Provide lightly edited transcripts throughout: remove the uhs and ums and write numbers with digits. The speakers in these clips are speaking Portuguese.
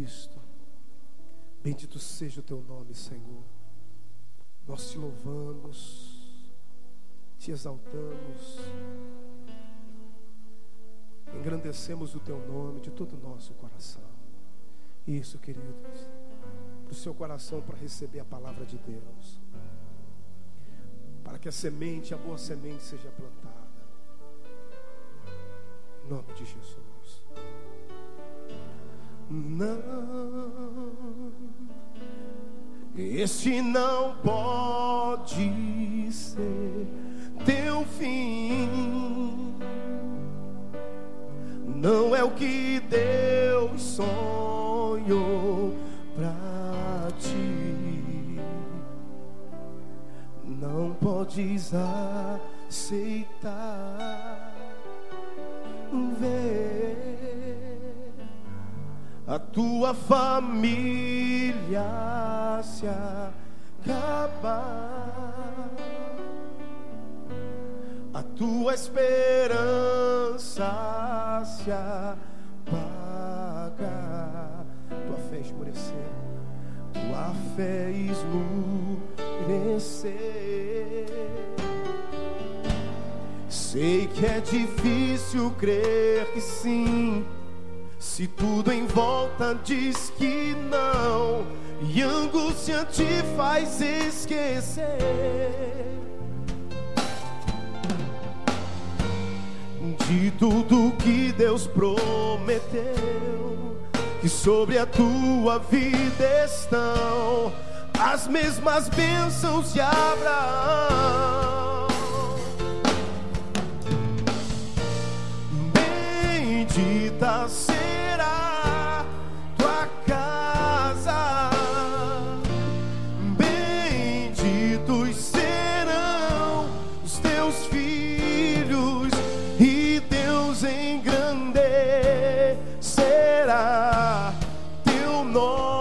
Cristo. Bendito seja o teu nome, Senhor. Nós te louvamos, te exaltamos, engrandecemos o teu nome de todo o nosso coração. Isso, queridos, para o seu coração, para receber a palavra de Deus, para que a semente, a boa semente seja plantada. Em nome de Jesus. Não, este não pode ser teu fim. Não é o que Deus sonhou pra ti. Não podes aceitar ver a tua família se acabar, a tua esperança se apagar, tua fé esmorecer, tua fé esmorecer. Sei que é difícil crer que sim, se tudo em volta diz que não, e a angústia te faz esquecer de tudo que Deus prometeu, que sobre a tua vida estão as mesmas bênçãos de Abraão. Bendita será tua casa, benditos serão os teus filhos, e Deus engrandecerá teu nome.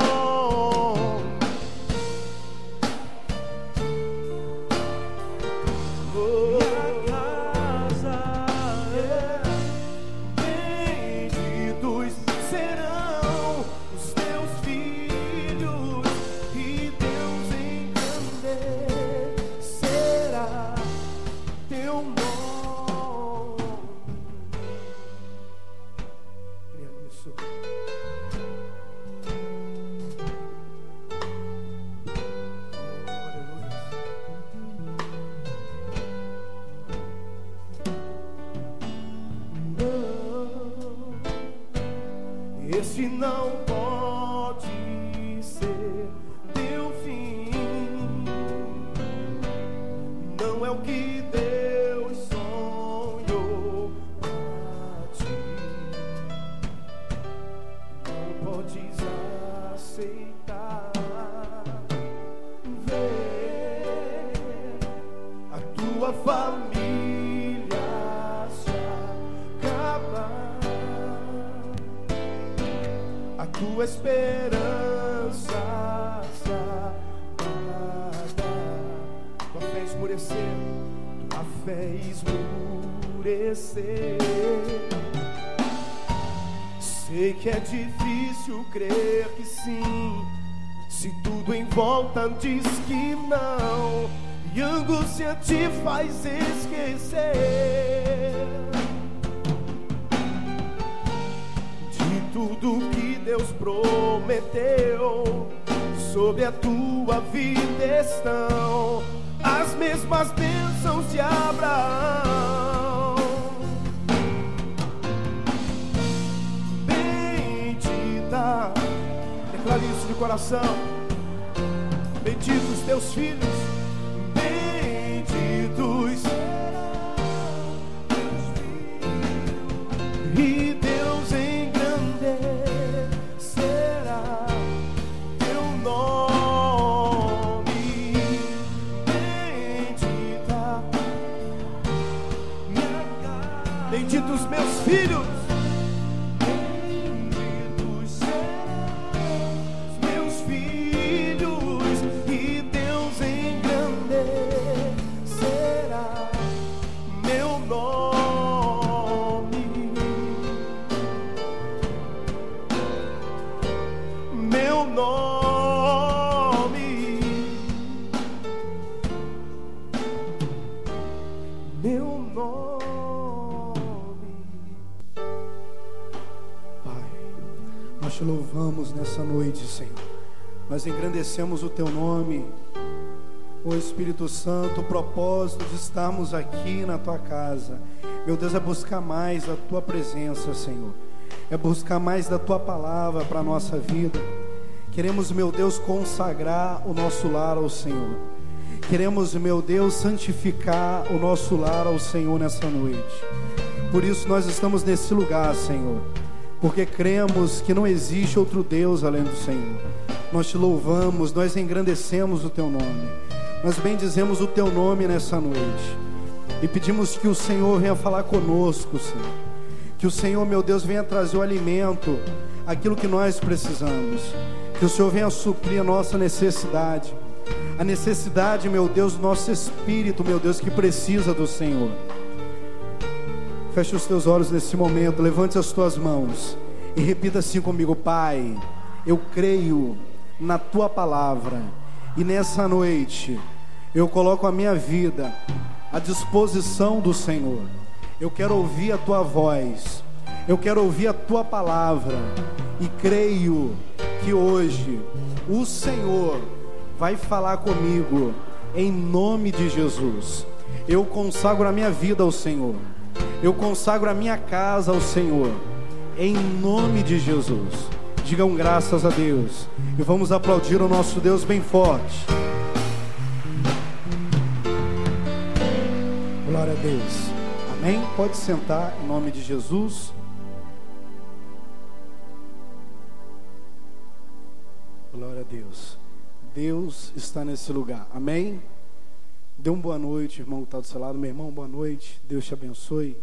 Este não pode ser teu fim. Não é o que Deus sonhou pra ti. Não podes aceitar ver a tua família se acabar, a tua esperança se apagar, tua fé esmorecer, tua fé esmorecer. Sei que é difícil crer que sim, se tudo em volta diz que não, e a angústia te faz esquecer tudo que Deus prometeu, sobre a tua vida estão as mesmas bênçãos de Abraão. Bendita, declare isso de coração, benditos os teus filhos, benditos e Deus engrandecerá teu nome. Bendita minha casa, benditos meus filhos, benditos serão os meus filhos, e Deus engrandecerá nome, meu nome. Pai, nós te louvamos nessa noite, Senhor. Nós engrandecemos o teu nome. Ô Espírito Santo, o propósito de estarmos aqui na tua casa, meu Deus, é buscar mais a tua presença, Senhor. É buscar mais da tua palavra para a nossa vida. Queremos, meu Deus, consagrar o nosso lar ao Senhor. Queremos, meu Deus, santificar o nosso lar ao Senhor nessa noite. Por isso nós estamos nesse lugar, Senhor, porque cremos que não existe outro Deus além do Senhor. Nós te louvamos, nós engrandecemos o teu nome. Nós bendizemos o teu nome nessa noite e pedimos que o Senhor venha falar conosco, Senhor. Que o Senhor, meu Deus, venha trazer o alimento, aquilo que nós precisamos. Que o Senhor venha suprir a nossa necessidade, a necessidade, meu Deus, do nosso espírito, meu Deus, que precisa do Senhor. Feche os teus olhos nesse momento, levante as tuas mãos e repita assim comigo: Pai, eu creio na tua palavra e nessa noite eu coloco a minha vida à disposição do Senhor. Eu quero ouvir a tua voz, eu quero ouvir a tua palavra, e creio que hoje o Senhor vai falar comigo, em nome de Jesus. Eu consagro a minha vida ao Senhor, eu consagro a minha casa ao Senhor, em nome de Jesus. Digam graças a Deus e vamos aplaudir o nosso Deus bem forte. Glória a Deus. Amém? Pode sentar em nome de Jesus. Glória a Deus. Deus está nesse lugar. Amém? Dê uma boa noite, irmão que está do seu lado. Meu irmão, boa noite. Deus te abençoe.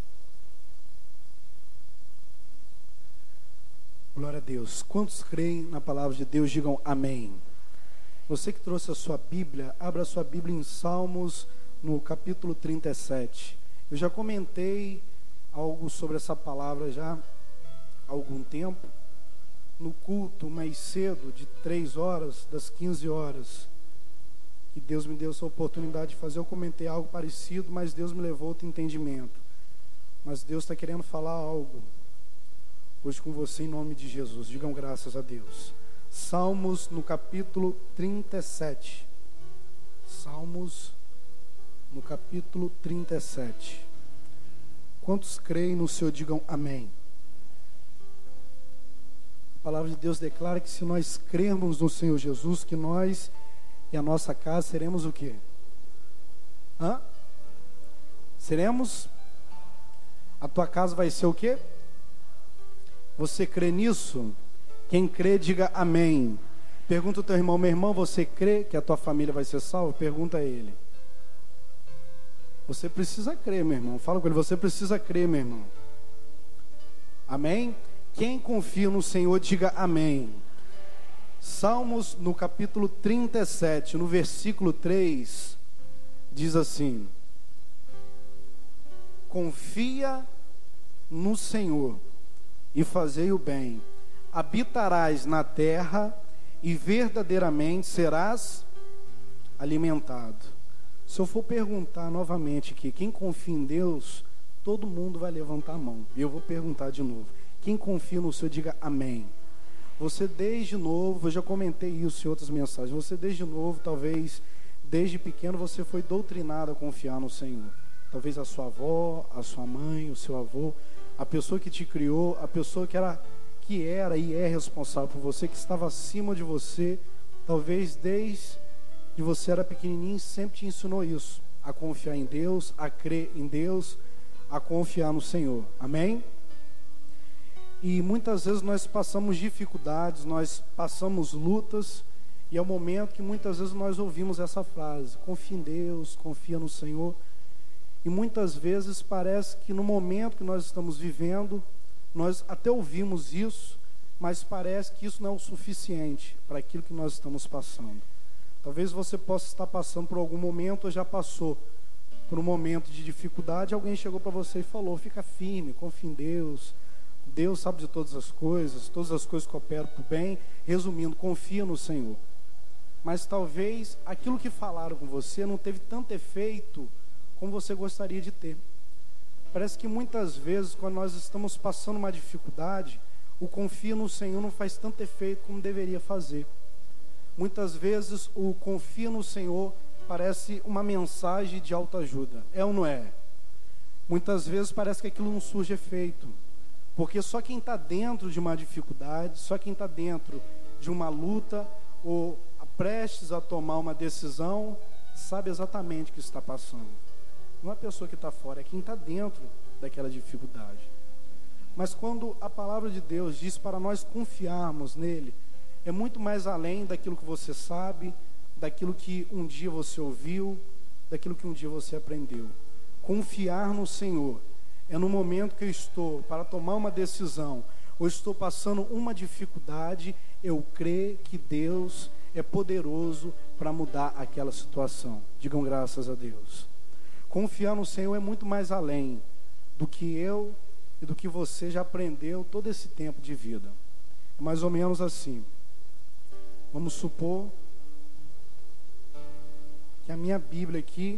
Glória a Deus. Quantos creem na palavra de Deus, digam amém. Você que trouxe a sua Bíblia, abra a sua Bíblia em Salmos, no capítulo 37. Eu já comentei algo sobre essa palavra já há algum tempo, no culto mais cedo, de 3 horas, das 15 horas, que Deus me deu essa oportunidade de fazer. Eu comentei algo parecido, mas Deus me levou a outro entendimento. Mas Deus está querendo falar algo hoje com você em nome de Jesus. Digam graças a Deus. Salmos no capítulo 37. Salmos no capítulo 37. Quantos creem no Senhor, digam amém. A palavra de Deus declara que se nós crermos no Senhor Jesus, que nós e a nossa casa seremos o quê? Seremos? A tua casa vai ser o quê? Você crê nisso? Quem crê, diga amém. Pergunta o teu irmão: meu irmão, você crê que a tua família vai ser salva? Pergunta a ele. Você precisa crer, meu irmão. Fala com ele: você precisa crer, meu irmão. Amém? Quem confia no Senhor, diga amém. Salmos no capítulo 37, no versículo 3, diz assim: confia no Senhor e fazei o bem, habitarás na terra e verdadeiramente serás alimentado. Se eu for perguntar novamente aqui, quem confia em Deus, todo mundo vai levantar a mão. E eu vou perguntar de novo. Quem confia no Senhor, diga amém. Você desde novo, eu já comentei isso em outras mensagens, você desde novo, talvez desde pequeno, você foi doutrinado a confiar no Senhor. Talvez a sua avó, a sua mãe, o seu avô, a pessoa que te criou, a pessoa que era e é responsável por você, que estava acima de você, talvez desde que você era pequenininho, sempre te ensinou isso, a confiar em Deus, a crer em Deus, a confiar no Senhor. Amém? E muitas vezes nós passamos dificuldades, nós passamos lutas, e é o momento que muitas vezes nós ouvimos essa frase: confia em Deus, confia no Senhor. E muitas vezes parece que no momento que nós estamos vivendo, nós até ouvimos isso, mas parece que isso não é o suficiente para aquilo que nós estamos passando. Talvez você possa estar passando por algum momento, ou já passou por um momento de dificuldade. Alguém chegou para você e falou: fica firme, confia em Deus, Deus sabe de todas as coisas cooperam para o bem. Resumindo, confia no Senhor. Mas talvez aquilo que falaram com você não teve tanto efeito como você gostaria de ter. Parece que muitas vezes, quando nós estamos passando uma dificuldade, o confia no Senhor não faz tanto efeito como deveria fazer. Muitas vezes o confia no Senhor parece uma mensagem de autoajuda. É ou não é? Muitas vezes parece que aquilo não surge efeito. Porque só quem está dentro de uma dificuldade, só quem está dentro de uma luta, ou prestes a tomar uma decisão, sabe exatamente o que está passando. Não é a pessoa que está fora, é quem está dentro daquela dificuldade. Mas quando a palavra de Deus diz para nós confiarmos nele, é muito mais além daquilo que você sabe, daquilo que um dia você ouviu, daquilo que um dia você aprendeu. Confiar no Senhor é no momento que eu estou para tomar uma decisão, ou estou passando uma dificuldade, eu creio que Deus é poderoso para mudar aquela situação. Digam graças a Deus. Confiar no Senhor é muito mais além do que eu e do que você já aprendeu todo esse tempo de vida. Mais ou menos assim. Vamos supor que a minha Bíblia aqui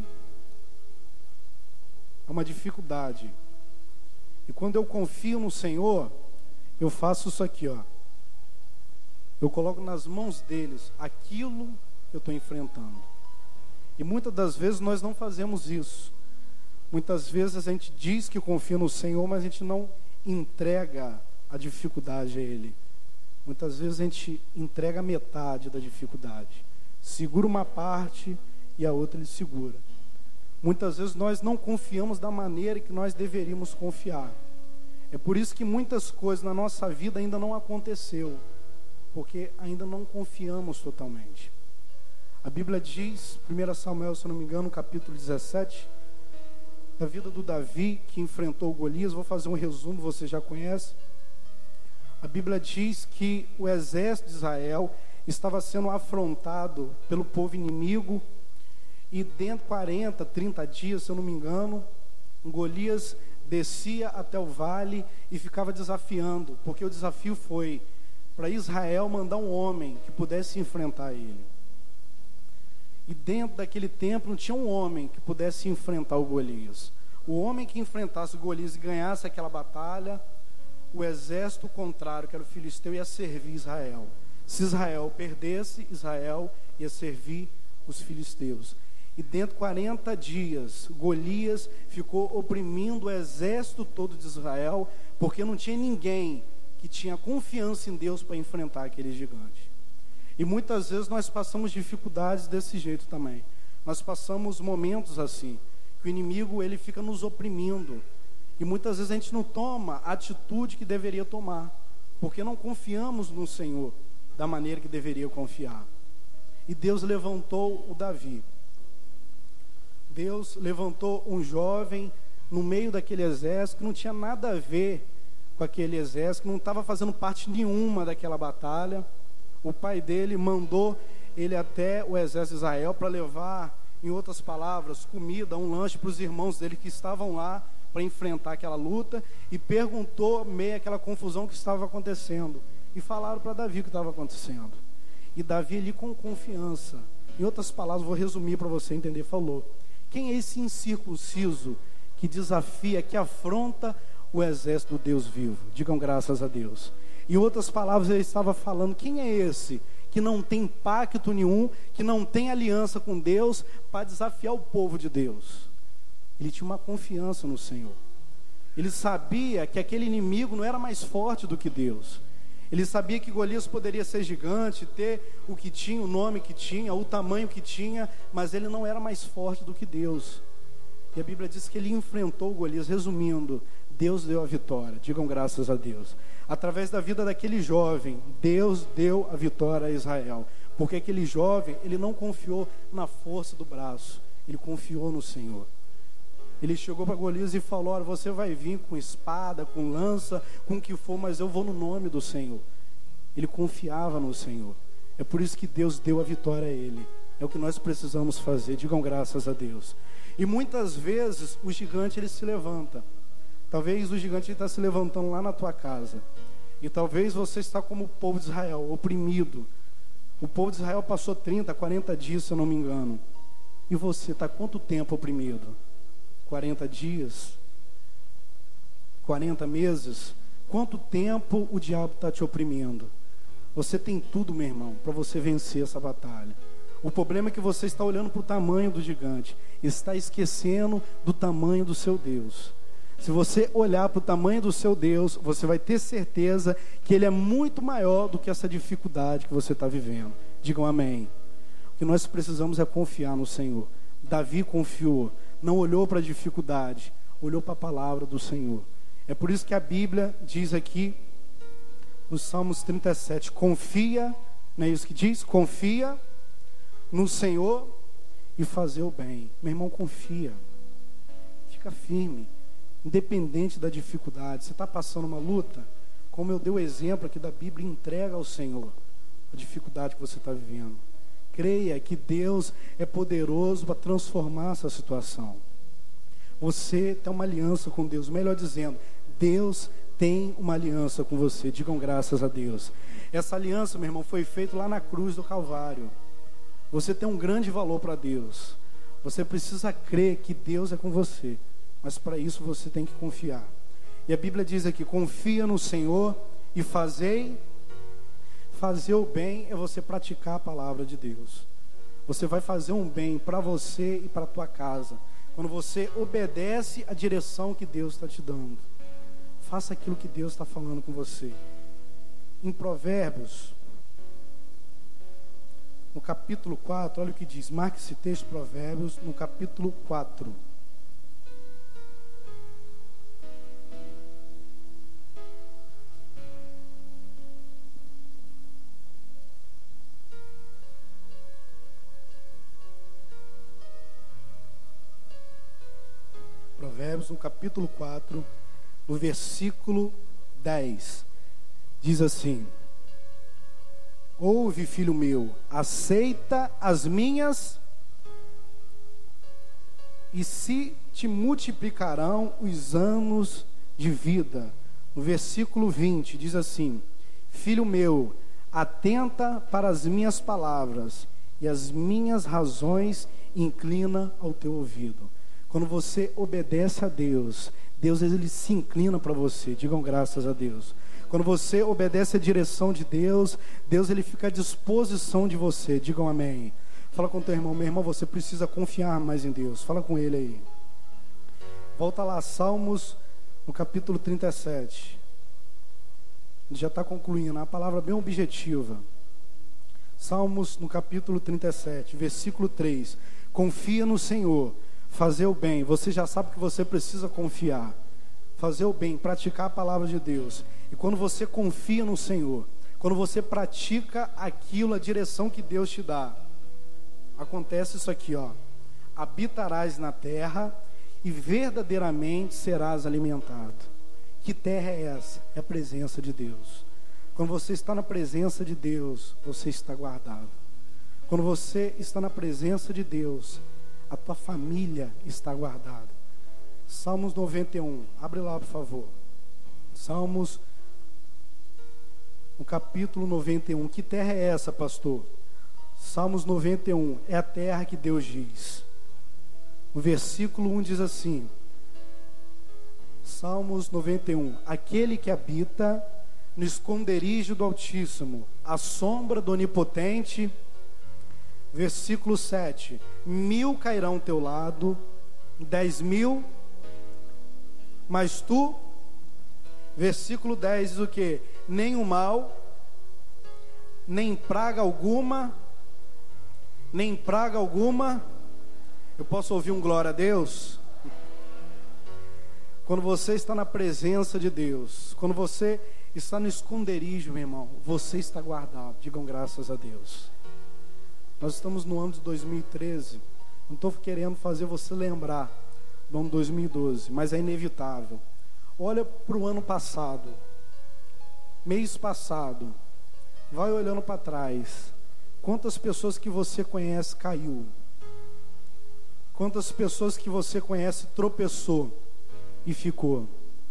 é uma dificuldade. E quando eu confio no Senhor, eu faço isso aqui, ó. Eu coloco nas mãos deles aquilo que eu estou enfrentando. E muitas das vezes nós não fazemos isso. Muitas vezes a gente diz que confia no Senhor, mas a gente não entrega a dificuldade a Ele. Muitas vezes a gente entrega metade da dificuldade. Segura uma parte e a outra Ele segura. Muitas vezes nós não confiamos da maneira que nós deveríamos confiar. É por isso que muitas coisas na nossa vida ainda não aconteceu, porque ainda não confiamos totalmente. A Bíblia diz, 1 Samuel, se eu não me engano, capítulo 17, da vida do Davi, que enfrentou Golias. Vou fazer um resumo, você já conhece. A Bíblia diz que o exército de Israel estava sendo afrontado pelo povo inimigo, e dentro de 40, 30 dias, se eu não me engano, Golias descia até o vale e ficava desafiando, porque o desafio foi para Israel mandar um homem que pudesse enfrentar ele. E dentro daquele tempo não tinha um homem que pudesse enfrentar o Golias. O homem que enfrentasse o Golias e ganhasse aquela batalha, o exército contrário, que era o filisteu, ia servir Israel. Se Israel perdesse, Israel ia servir os filisteus. E dentro de 40 dias, Golias ficou oprimindo o exército todo de Israel, porque não tinha ninguém que tinha confiança em Deus para enfrentar aquele gigante. E muitas vezes nós passamos dificuldades desse jeito também. Nós passamos momentos assim, que o inimigo ele fica nos oprimindo. E muitas vezes a gente não toma a atitude que deveria tomar, porque não confiamos no Senhor da maneira que deveria confiar. E Deus levantou o Davi. Deus levantou um jovem no meio daquele exército que não tinha nada a ver com aquele exército, que não estava fazendo parte nenhuma daquela batalha. O pai dele mandou ele até o exército de Israel para levar, em outras palavras, comida, um lanche para os irmãos dele que estavam lá para enfrentar aquela luta, e perguntou meio aquela confusão que estava acontecendo. E falaram para Davi o que estava acontecendo. E Davi ali com confiança, em outras palavras, vou resumir para você entender, falou: quem é esse incircunciso que desafia, que afronta o exército do Deus vivo? Digam graças a Deus. Em outras palavras, ele estava falando: quem é esse que não tem pacto nenhum, que não tem aliança com Deus para desafiar o povo de Deus? Ele tinha uma confiança no Senhor. Ele sabia que aquele inimigo não era mais forte do que Deus. Ele sabia que Golias poderia ser gigante, ter o que tinha, o nome que tinha, o tamanho que tinha, mas ele não era mais forte do que Deus. E a Bíblia diz que ele enfrentou Golias. Resumindo, Deus deu a vitória. Digam graças a Deus. Através da vida daquele jovem, Deus deu a vitória a Israel. Porque aquele jovem, ele não confiou na força do braço, ele confiou no Senhor. Ele chegou para Golias e falou: olha, você vai vir com espada, com lança, com o que for, mas eu vou no nome do Senhor. Ele confiava no Senhor. É por isso que Deus deu a vitória a ele. É o que nós precisamos fazer. Digam graças a Deus. E muitas vezes o gigante ele se levanta. Talvez o gigante está se levantando lá na tua casa. E talvez você está como o povo de Israel, oprimido. O povo de Israel passou 30, 40 dias, se eu não me engano. E você está quanto tempo oprimido? 40 dias? 40 meses? Quanto tempo o diabo está te oprimindo? Você tem tudo, meu irmão, para você vencer essa batalha. O problema é que você está olhando para o tamanho do gigante, está esquecendo do tamanho do seu Deus. Se você olhar para o tamanho do seu Deus, você vai ter certeza que Ele é muito maior do que essa dificuldade que você está vivendo. Digam amém. O que nós precisamos é confiar no Senhor. Davi confiou, não olhou para a dificuldade, olhou para a palavra do Senhor. É por isso que a Bíblia diz aqui, no Salmos 37, confia, não é isso que diz? Confia no Senhor e fazer o bem. Meu irmão, confia, fica firme, independente da dificuldade. Você está passando uma luta, como eu dei o exemplo aqui da Bíblia, entrega ao Senhor a dificuldade que você está vivendo. Creia que Deus é poderoso para transformar essa situação. Você tem uma aliança com Deus, melhor dizendo, Deus tem uma aliança com você. Digam graças a Deus. Essa aliança, meu irmão, foi feita lá na cruz do Calvário. Você tem um grande valor para Deus. Você precisa crer que Deus é com você. Mas para isso você tem que confiar. E a Bíblia diz aqui, confia no Senhor e fazei. Fazer o bem é você praticar a palavra de Deus. Você vai fazer um bem para você e para a tua casa. Quando você obedece a direção que Deus está te dando. Faça aquilo que Deus está falando com você. Em Provérbios, no capítulo 4, olha o que diz. Marque esse texto, Provérbios, no capítulo 4. Provérbios, no capítulo 4, no versículo 10, diz assim: ouve, filho meu, aceita as minhas, e se te multiplicarão os anos de vida. No versículo 20, diz assim: filho meu, atenta para as minhas palavras, e as minhas razões inclina ao teu ouvido. Quando você obedece a Deus, Deus ele se inclina para você. Digam graças a Deus. Quando você obedece a direção de Deus, Deus ele fica à disposição de você. Digam amém. Fala com teu irmão, meu irmão, você precisa confiar mais em Deus. Fala com ele aí. Volta lá, Salmos, no capítulo 37. Já está concluindo, a palavra bem objetiva. Salmos, no capítulo 37, versículo 3. Confia no Senhor. Fazer o bem, você já sabe que você precisa confiar. Fazer o bem, praticar a palavra de Deus. E quando você confia no Senhor, quando você pratica aquilo, a direção que Deus te dá, acontece isso aqui, ó. Habitarás na terra e verdadeiramente serás alimentado. Que terra é essa? É a presença de Deus. Quando você está na presença de Deus, você está guardado. Quando você está na presença de Deus, a tua família está guardada. Salmos 91, abre lá por favor. Salmos, no capítulo 91. Que terra é essa, pastor? Salmos 91, é a terra que Deus diz. O versículo 1 diz assim, Salmos 91, aquele que habita no esconderijo do Altíssimo, à sombra do Onipotente. Versículo 7, 1000 cairão ao teu lado, 10.000, mas tu, versículo 10 diz o que? Nem o mal, nem praga alguma, eu posso ouvir um glória a Deus? Quando você está na presença de Deus, quando você está no esconderijo, meu irmão, você está guardado. Digam graças a Deus. Nós estamos no ano de 2013. Não estou querendo fazer você lembrar do ano 2012, mas é inevitável. Olha para o ano passado, mês passado, vai olhando para trás. Quantas pessoas que você conhece caiu? Quantas pessoas que você conhece tropeçou e ficou?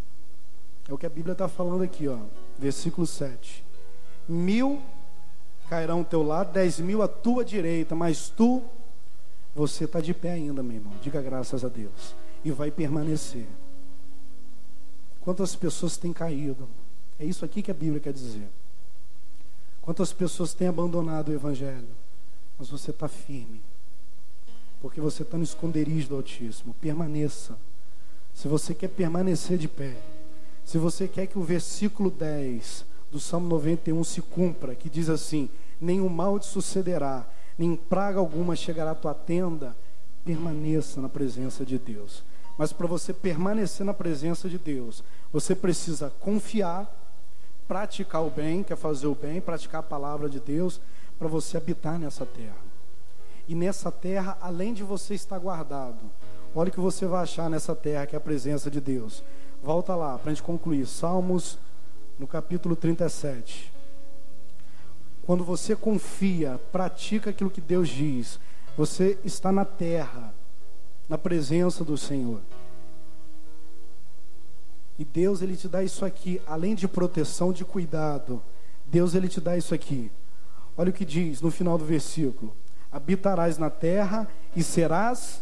É o que a Bíblia está falando aqui, ó. Versículo 7. 1000 cairão ao teu lado, 10.000 à tua direita, mas você está de pé ainda, meu irmão. Diga graças a Deus. E vai permanecer. Quantas pessoas têm caído? É isso aqui que a Bíblia quer dizer. Quantas pessoas têm abandonado o Evangelho? Mas você está firme. Porque você está no esconderijo do Altíssimo. Permaneça. Se você quer permanecer de pé, se você quer que o versículo 10 do Salmo 91 se cumpra, que diz assim: nenhum mal te sucederá, nem praga alguma chegará à tua tenda, permaneça na presença de Deus. Mas para você permanecer na presença de Deus, você precisa confiar, praticar o bem, quer fazer o bem, praticar a palavra de Deus, para você habitar nessa terra. E nessa terra, além de você estar guardado, olha o que você vai achar nessa terra, que é a presença de Deus. Volta lá, para a gente concluir. Salmos, no capítulo 37. Quando você confia, pratica aquilo que Deus diz, você está na terra, na presença do Senhor. E Deus, Ele te dá isso aqui, além de proteção, de cuidado. Deus, Ele te dá isso aqui. Olha o que diz no final do versículo: habitarás na terra e serás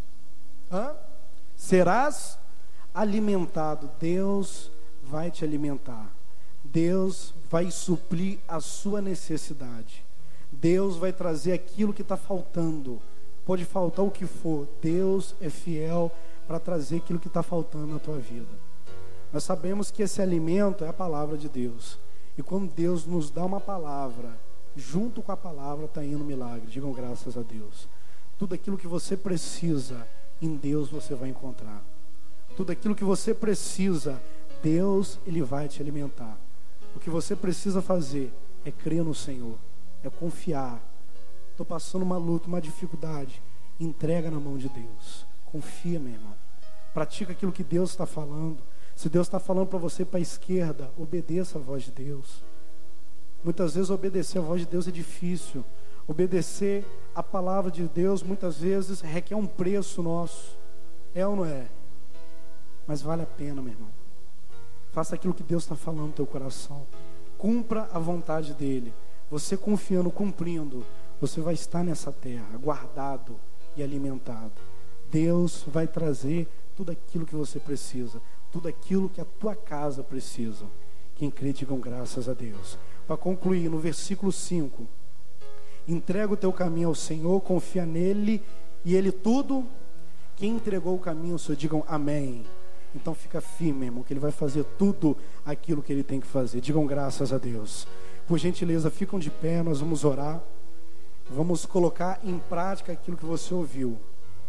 alimentado. Deus vai te alimentar. Deus vai suprir a sua necessidade. Deus vai trazer aquilo que está faltando. Pode faltar o que for, Deus é fiel para trazer aquilo que está faltando na tua vida. Nós sabemos que esse alimento é a palavra de Deus. E quando Deus nos dá uma palavra, junto com a palavra está indo um milagre. Digam graças a Deus. Tudo aquilo que você precisa, em Deus você vai encontrar. Tudo aquilo que você precisa, Deus, Ele vai te alimentar. O que você precisa fazer é crer no Senhor, é confiar. Estou passando uma luta, uma dificuldade, entrega na mão de Deus. Confia, meu irmão. Pratica aquilo que Deus está falando. Se Deus está falando para você para a esquerda, obedeça a voz de Deus. Muitas vezes obedecer a voz de Deus é difícil. Obedecer a palavra de Deus muitas vezes requer um preço nosso. É ou não é? Mas vale a pena, meu irmão. Faça aquilo que Deus está falando no teu coração. Cumpra a vontade dEle. Você confiando, cumprindo, você vai estar nessa terra, guardado e alimentado. Deus vai trazer tudo aquilo que você precisa, tudo aquilo que a tua casa precisa. Quem crê, digam graças a Deus. Para concluir, no versículo 5: entrega o teu caminho ao Senhor, confia nele e Ele tudo. Quem entregou o caminho ao Senhor, digam amém. Então fica firme, irmão, que Ele vai fazer tudo aquilo que Ele tem que fazer. Digam graças a Deus. Por gentileza, ficam de pé, nós vamos orar. Vamos colocar em prática aquilo que você ouviu.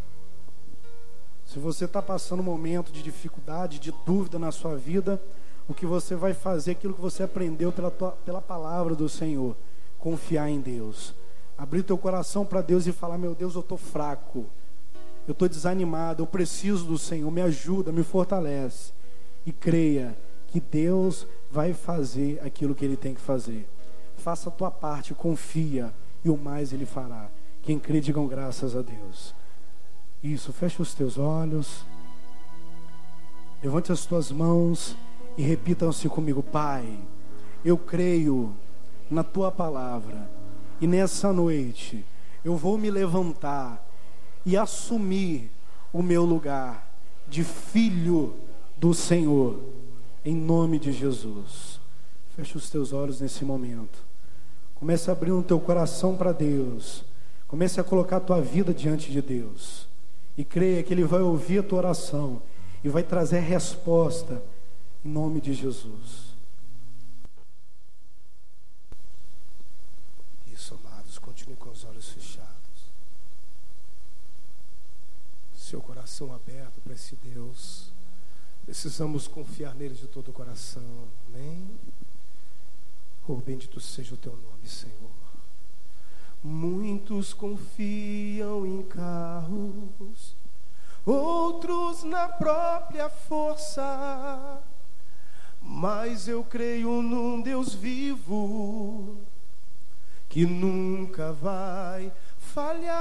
Se você está passando um momento de dificuldade, de dúvida na sua vida, o que você vai fazer, aquilo que você aprendeu pela palavra do Senhor, confiar em Deus. Abrir teu coração para Deus e falar: meu Deus, eu estou fraco, eu estou desanimado, eu preciso do Senhor, me ajuda, me fortalece. E creia que Deus vai fazer aquilo que Ele tem que fazer. Faça a tua parte, confia, e o mais Ele fará. Quem crê, digam graças a Deus. Isso, fecha os teus olhos, levante as tuas mãos e repitam-se comigo: Pai, eu creio na tua palavra, e nessa noite eu vou me levantar e assumir o meu lugar de filho do Senhor, em nome de Jesus. Fecha os teus olhos nesse momento. Comece a abrir o teu coração para Deus. Comece a colocar a tua vida diante de Deus. E creia que Ele vai ouvir a tua oração e vai trazer resposta, em nome de Jesus. Isso, amados, continue com os olhos fechados. Seu coração aberto para esse Deus. Precisamos confiar nele de todo o coração. Amém? Oh, bendito seja o teu nome, Senhor. Muitos confiam em carros, outros na própria força, mas eu creio num Deus vivo, que nunca vai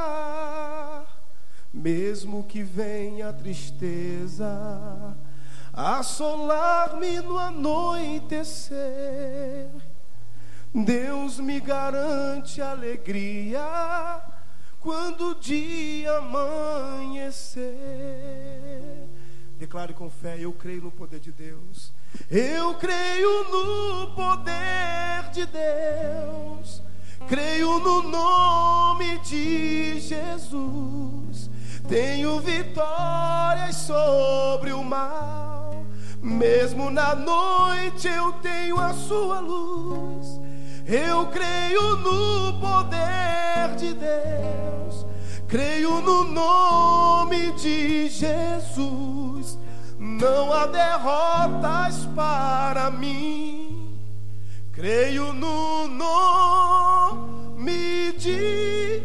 falhar. Mesmo que venha a tristeza, assolar-me no anoitecer. Deus me garante alegria quando o dia amanhecer. Declare com fé: eu creio no poder de Deus. Eu creio no poder de Deus. Creio no nome de Jesus. Tenho vitórias sobre o mal. Mesmo na noite eu tenho a sua luz. Eu creio no poder de Deus. Creio no nome de Jesus. Não há derrotas para mim. Creio no nome de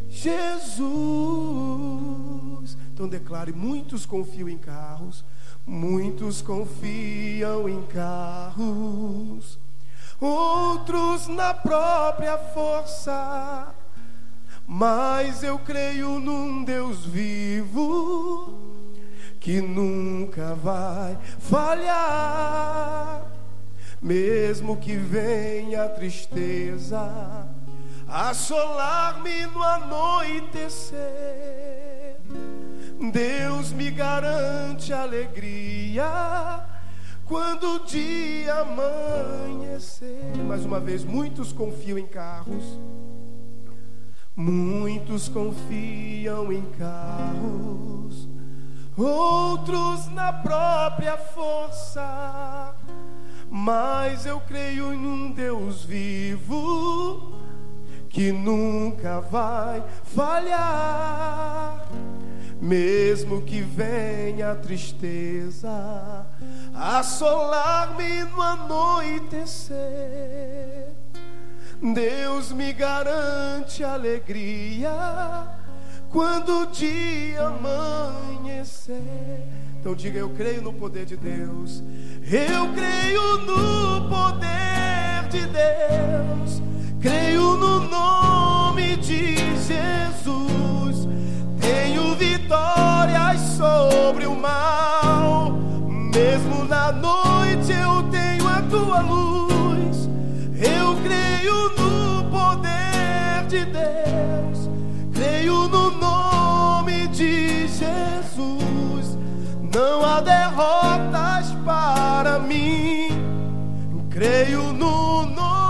Jesus. Então declare: muitos confiam em carros, muitos confiam em carros, outros na própria força, mas eu creio num Deus vivo que nunca vai falhar. Mesmo que venha a tristeza assolar-me no anoitecer, Deus me garante alegria quando o dia amanhecer. Mais uma vez: muitos confiam em carros, muitos confiam em carros, outros na própria força, mas eu creio em um Deus vivo que nunca vai falhar. Mesmo que venha a tristeza assolar-me no anoitecer, Deus me garante alegria quando o dia amanhecer. Então diga: eu creio no poder de Deus. Eu creio no poder de Deus. Creio no nome de Jesus. Tenho vitórias sobre o mal. Mesmo na noite eu tenho a tua luz. Eu creio no poder de Deus. Creio no nome de Jesus. Não há derrotas para mim. Creio no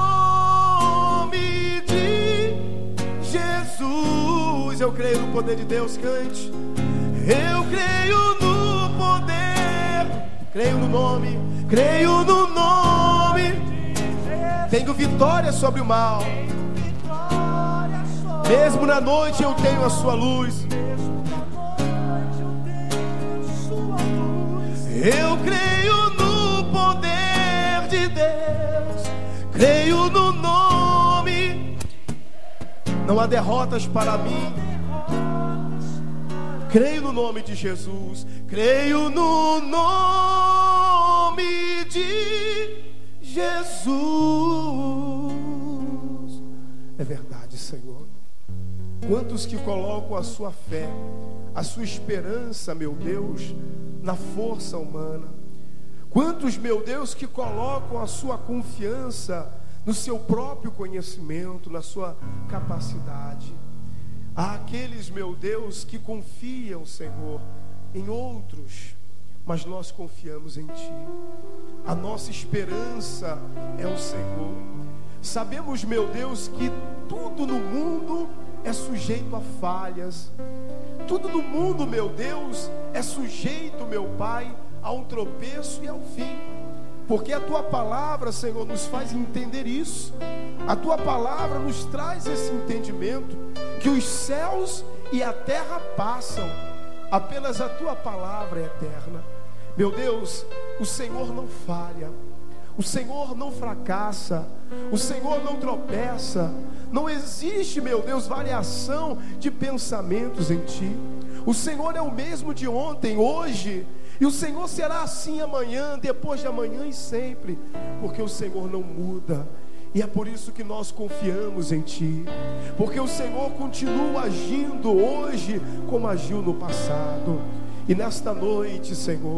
nome de Jesus. Eu creio no poder de Deus. Cante: eu creio no poder. Creio no nome. Creio no nome. Tenho vitória sobre o mal. Mesmo na noite eu tenho a sua luz. Eu creio no poder de Deus. Creio no nome. Não há derrotas para mim. Creio no nome de Jesus. Creio no nome de Jesus. É verdade, Senhor. Quantos que colocam a sua fé, a sua esperança, meu Deus, na força humana. Quantos, meu Deus, que colocam a sua confiança no seu próprio conhecimento, na sua capacidade. Há aqueles, meu Deus, que confiam, Senhor, em outros, mas nós confiamos em Ti. A nossa esperança é o Senhor. Sabemos, meu Deus, que tudo no mundo é sujeito a falhas. Tudo no mundo, meu Deus, é sujeito, meu Pai, a um tropeço e ao fim. Porque a Tua palavra, Senhor, nos faz entender isso. A Tua palavra nos traz esse entendimento, que os céus e a terra passam, apenas a Tua palavra é eterna. Meu Deus, o Senhor não falha, o Senhor não fracassa, o Senhor não tropeça. Não existe, meu Deus, variação de pensamentos em Ti. O Senhor é o mesmo de ontem, hoje, e o Senhor será assim amanhã, depois de amanhã e sempre, porque o Senhor não muda. E é por isso que nós confiamos em Ti, porque o Senhor continua agindo hoje como agiu no passado. E nesta noite, Senhor,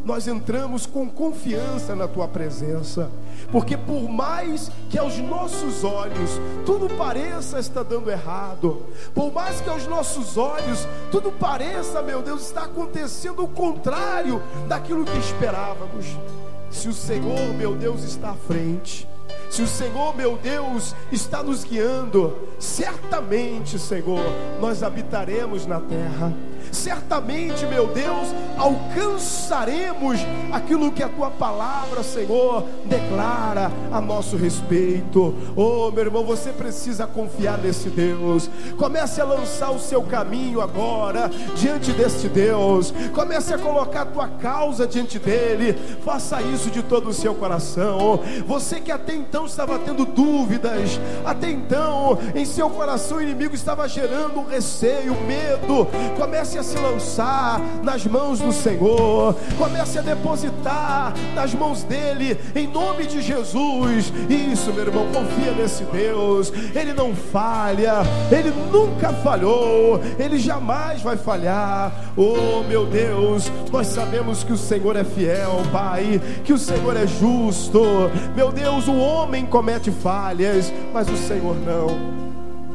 nós entramos com confiança na tua presença, porque por mais que aos nossos olhos tudo pareça estar dando errado, por mais que aos nossos olhos tudo pareça, meu Deus, está acontecendo o contrário daquilo que esperávamos, se o Senhor, meu Deus, está à frente, se o Senhor, meu Deus, está nos guiando, certamente, Senhor, nós habitaremos na terra. Certamente, meu Deus, alcançaremos aquilo que a tua palavra, Senhor, declara a nosso respeito. Oh, meu irmão, você precisa confiar nesse Deus. Comece a lançar o seu caminho agora diante deste Deus. Comece a colocar a tua causa diante dele. Faça isso de todo o seu coração. Você que até então estava tendo dúvidas, até então em seu coração o inimigo estava gerando um receio, medo, comece a se lançar nas mãos do Senhor, comece a depositar nas mãos dele, em nome de Jesus. Isso, meu irmão, confia nesse Deus. Ele não falha, ele nunca falhou, ele jamais vai falhar. Oh, meu Deus, nós sabemos que o Senhor é fiel, Pai, que o Senhor é justo. Meu Deus, o homem comete falhas, mas o Senhor não.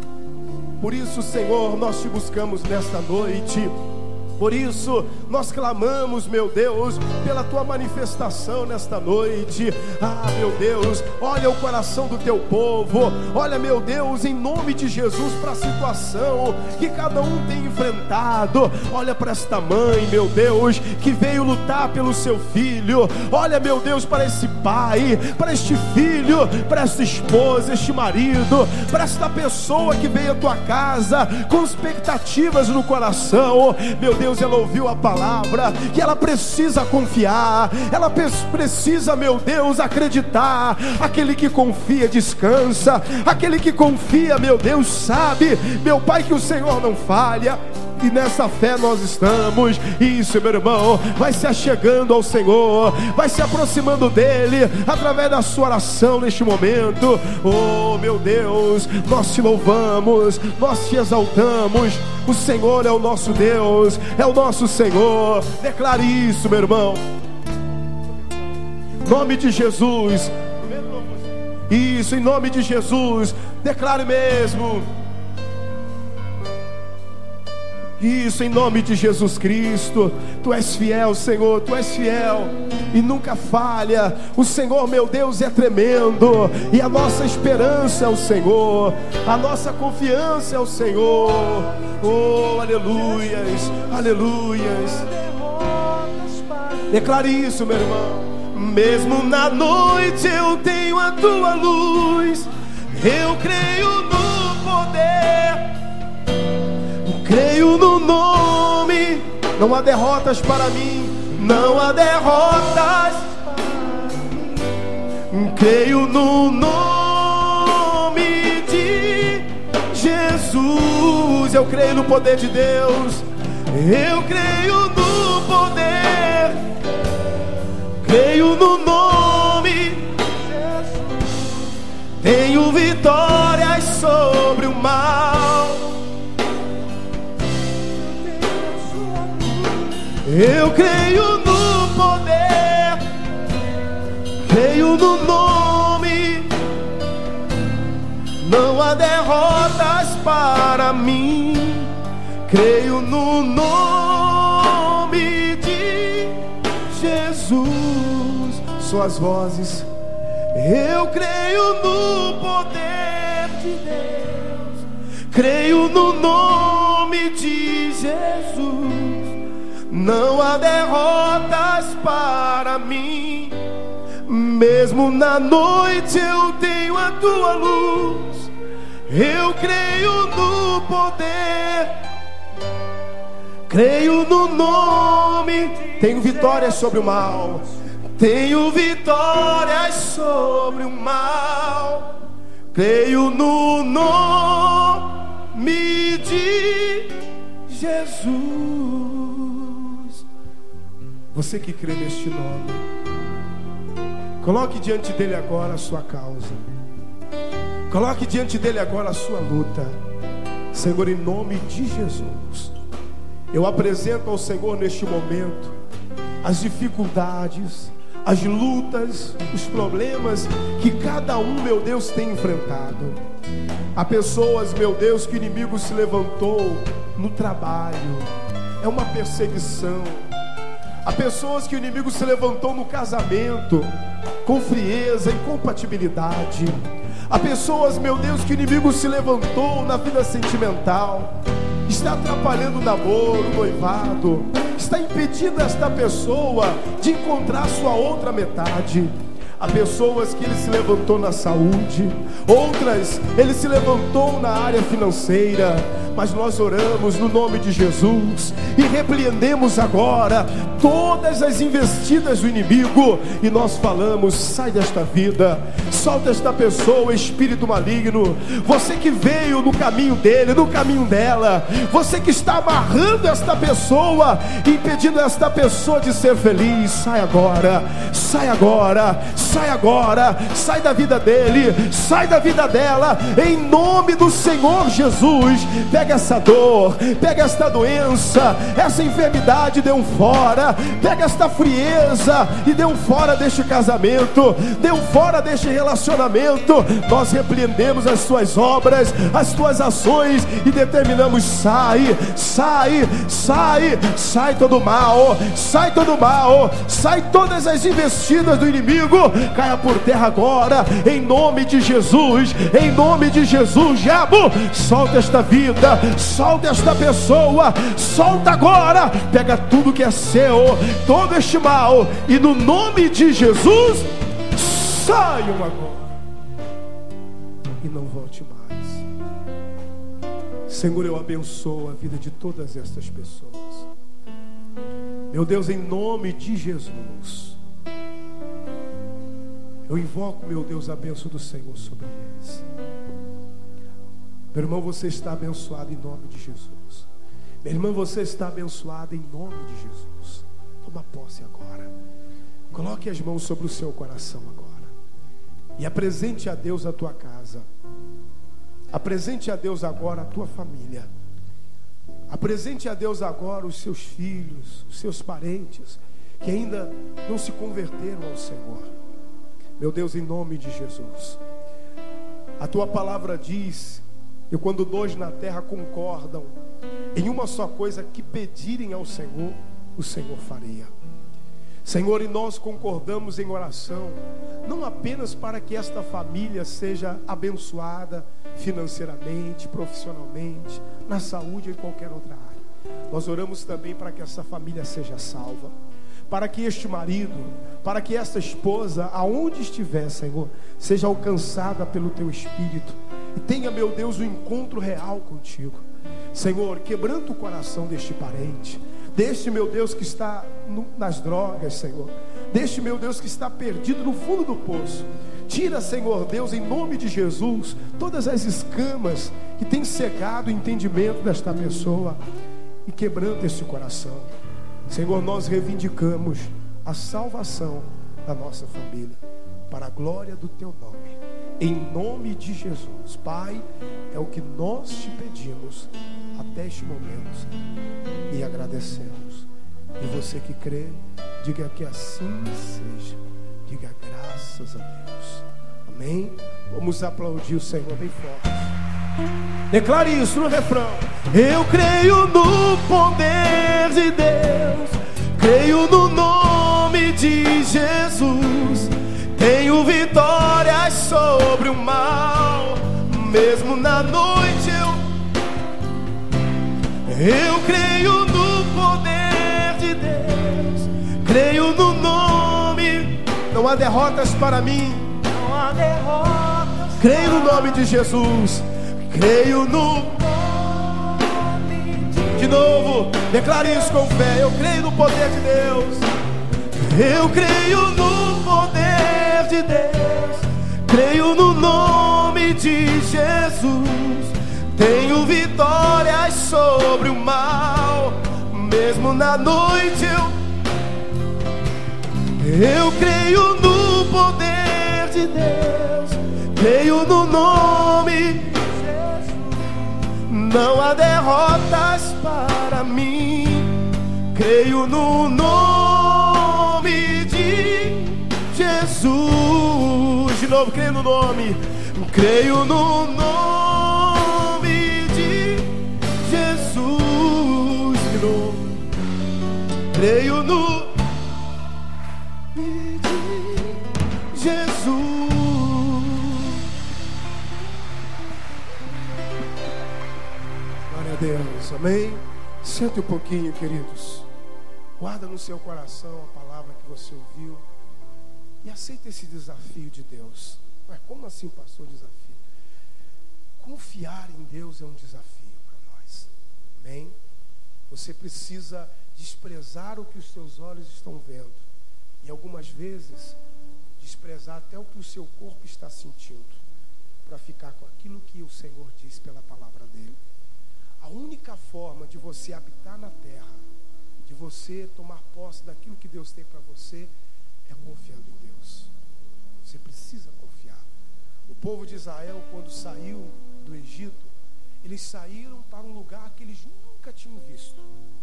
Por isso, Senhor, nós te buscamos nesta noite. Por isso nós clamamos, meu Deus, pela tua manifestação nesta noite. Ah, meu Deus, olha o coração do teu povo. Olha, meu Deus, em nome de Jesus, para a situação que cada um tem enfrentado. Olha para esta mãe, meu Deus, que veio lutar pelo seu filho. Olha, meu Deus, para esse pai, para este filho, para esta esposa, este marido, para esta pessoa que veio à tua casa com expectativas no coração. Meu Deus, ela ouviu a palavra e ela precisa confiar, ela precisa, meu Deus, acreditar. Aquele que confia descansa, aquele que confia, meu Deus, sabe, meu Pai, que o Senhor não falha. E nessa fé nós estamos. Isso, meu irmão, vai se achegando ao Senhor, vai se aproximando dele através da sua oração neste momento. Oh, meu Deus, nós te louvamos, nós te exaltamos. O Senhor é o nosso Deus, é o nosso Senhor. Declare isso, meu irmão, em nome de Jesus. Isso, em nome de Jesus. Declare mesmo. Isso, em nome de Jesus Cristo. Tu és fiel, Senhor, tu és fiel e nunca falha. O Senhor, meu Deus, é tremendo, e a nossa esperança é o Senhor, a nossa confiança é o Senhor. Oh, aleluias, aleluias. Declare isso, meu irmão. Mesmo na noite eu tenho a tua luz, eu creio no poder, creio no nome. Não há derrotas para mim, não há derrotas para mim. Creio no nome de Jesus. Eu creio no poder de Deus, eu creio no poder, creio no nome de Jesus. Tenho vitórias sobre o mal. Eu creio no poder, creio no nome. Não há derrotas para mim. Creio no nome de Jesus. Suas vozes. Eu creio no poder de Deus, creio no nome de Jesus. Não há derrotas para mim. Mesmo na noite eu tenho a tua luz. Eu creio no poder, creio no nome. Tenho vitórias sobre o mal. Tenho vitórias sobre o mal. Creio no nome de Jesus. Você que crê neste nome, coloque diante dele agora a sua causa. Coloque diante dele agora a sua luta. Senhor, em nome de Jesus, eu apresento ao Senhor neste momento as dificuldades, as lutas, os problemas que cada um, meu Deus, tem enfrentado. Há pessoas, meu Deus, que o inimigo se levantou no trabalho, é uma perseguição. Há pessoas que o inimigo se levantou no casamento, com frieza, incompatibilidade. Há pessoas, meu Deus, que o inimigo se levantou na vida sentimental, está atrapalhando o namoro, o noivado, está impedindo esta pessoa de encontrar sua outra metade. Há pessoas que ele se levantou na saúde, outras ele se levantou na área financeira, mas nós oramos no nome de Jesus e repreendemos agora todas as investidas do inimigo, e nós falamos: sai desta vida, solta esta pessoa, espírito maligno. Você que veio no caminho dele, no caminho dela, você que está amarrando esta pessoa, impedindo esta pessoa de ser feliz, sai agora, sai agora, sai agora, sai da vida dele, sai da vida dela, em nome do Senhor Jesus. Pega essa dor, pega esta doença, essa enfermidade, dê um fora. Pega esta frieza e dê um fora deste casamento, dê um fora deste relacionamento. Nós repreendemos as suas obras, as tuas ações e determinamos: sai, sai, sai, sai todo mal, sai todo mal, sai todas as investidas do inimigo, caia por terra agora, em nome de Jesus, em nome de Jesus. Diabo, solta esta vida, solta esta pessoa, solta agora, pega tudo que é seu, todo este mal, e no nome de Jesus, saiam agora e não volte mais. Senhor, eu abençoo a vida de todas estas pessoas, meu Deus, em nome de Jesus. Eu invoco, meu Deus, a bênção do Senhor sobre eles. Meu irmão, você está abençoado em nome de Jesus. Minha irmã, você está abençoada em nome de Jesus. Toma posse agora. Coloque as mãos sobre o seu coração agora e apresente a Deus a tua casa. Apresente a Deus agora a tua família. Apresente a Deus agora os seus filhos, os seus parentes que ainda não se converteram ao Senhor. Meu Deus, em nome de Jesus, a tua palavra diz que quando dois na terra concordam em uma só coisa que pedirem ao Senhor, o Senhor faria. Senhor, e nós concordamos em oração, não apenas para que esta família seja abençoada financeiramente, profissionalmente, na saúde ou em qualquer outra área. Nós oramos também para que essa família seja salva, para que este marido, para que esta esposa, aonde estiver, Senhor, seja alcançada pelo teu Espírito e tenha, meu Deus, um encontro real contigo. Senhor, quebranta o coração deste parente, deste, meu Deus, que está nas drogas, Senhor, deste, meu Deus, que está perdido no fundo do poço. Tira, Senhor Deus, em nome de Jesus, todas as escamas que têm cegado o entendimento desta pessoa e quebranta este coração. Senhor, nós reivindicamos a salvação da nossa família, para a glória do teu nome, em nome de Jesus. Pai, é o que nós te pedimos até este momento e agradecemos. E você que crê, diga que assim seja, diga graças a Deus. Amém? Vamos aplaudir o Senhor bem forte. Declare isso no refrão. Eu creio no poder de Deus, creio no nome de Jesus, tenho vitórias sobre o mal, mesmo na noite eu creio no poder de Deus, creio no nome, não há derrotas para mim, não há derrotas. Creio no nome de Jesus, creio no de novo, declare isso com fé. Eu creio no poder de Deus, eu creio no poder de Deus, creio no nome de Jesus, tenho vitórias sobre o mal, mesmo na noite eu creio no poder de Deus, creio no nome, não há derrotas para mim, creio no nome nome, creio no nome de Jesus. Creio no nome de Jesus. Glória a Deus, amém? Sente um pouquinho, queridos. Guarda no seu coração a palavra que você ouviu e aceita esse desafio de Deus. Mas como assim, pastor, desafio? Confiar em Deus é um desafio para nós, amém? Você precisa desprezar o que os seus olhos estão vendo e algumas vezes desprezar até o que o seu corpo está sentindo para ficar com aquilo que o Senhor diz pela palavra dele. A única forma de você habitar na terra, de você tomar posse daquilo que Deus tem para você, é confiando em Deus. Você precisa confiar. O povo de Israel, quando saiu do Egito, eles saíram para um lugar que eles nunca tinham visto.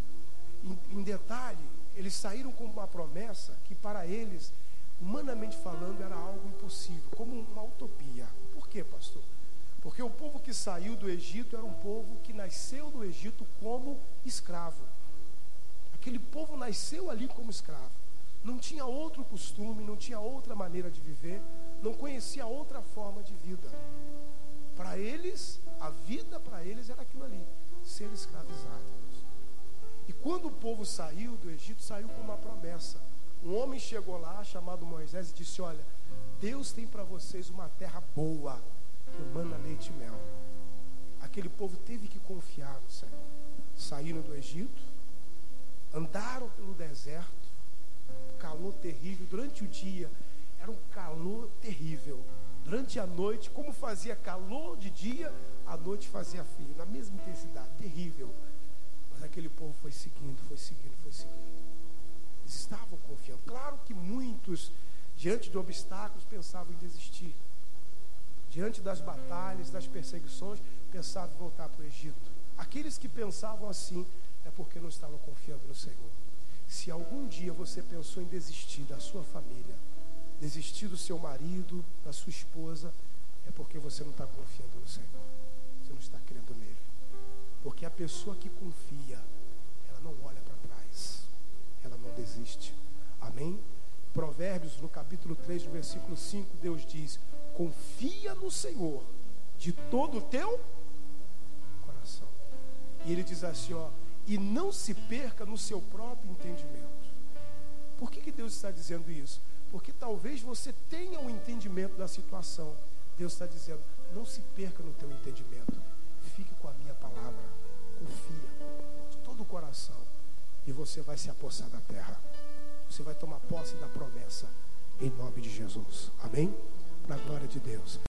Em detalhe, eles saíram com uma promessa que para eles, humanamente falando, era algo impossível, como uma utopia. Por quê, pastor? Porque o povo que saiu do Egito era um povo que nasceu no Egito como escravo. Aquele povo nasceu ali como escravo. Não tinha outro costume, não tinha outra maneira de viver, não conhecia outra forma de vida. Para eles, a vida para eles era aquilo ali, ser escravizados. E quando o povo saiu do Egito, saiu com uma promessa. Um homem chegou lá, chamado Moisés, e disse: olha, Deus tem para vocês uma terra boa, que emana leite e mel. Aquele povo teve que confiar no Senhor. Saíram do Egito, andaram pelo deserto, calor terrível. Durante o dia era um calor terrível. Durante a noite, como fazia calor de dia, à noite fazia frio, na mesma intensidade, terrível. Mas aquele povo foi seguindo, foi seguindo, foi seguindo. Eles estavam confiando. Claro que muitos, diante de obstáculos, pensavam em desistir. Diante das batalhas, das perseguições, pensavam em voltar para o Egito. Aqueles que pensavam assim, é porque não estavam confiando no Senhor. Se algum dia você pensou em desistir da sua família, desistir do seu marido, da sua esposa, é porque você não está confiando no Senhor. Você não está crendo nele. Porque a pessoa que confia, ela não olha para trás. Ela não desiste. Amém? Provérbios, no capítulo 3, no versículo 5, Deus diz: confia no Senhor de todo o teu coração. E ele diz assim, ó, e não se perca no seu próprio entendimento. Por que Deus está dizendo isso? Porque talvez você tenha um entendimento da situação. Deus está dizendo, não se perca no teu entendimento. Fique com a minha palavra. Confia de todo o coração. E você vai se apossar da terra. Você vai tomar posse da promessa. Em nome de Jesus. Amém? Para a glória de Deus.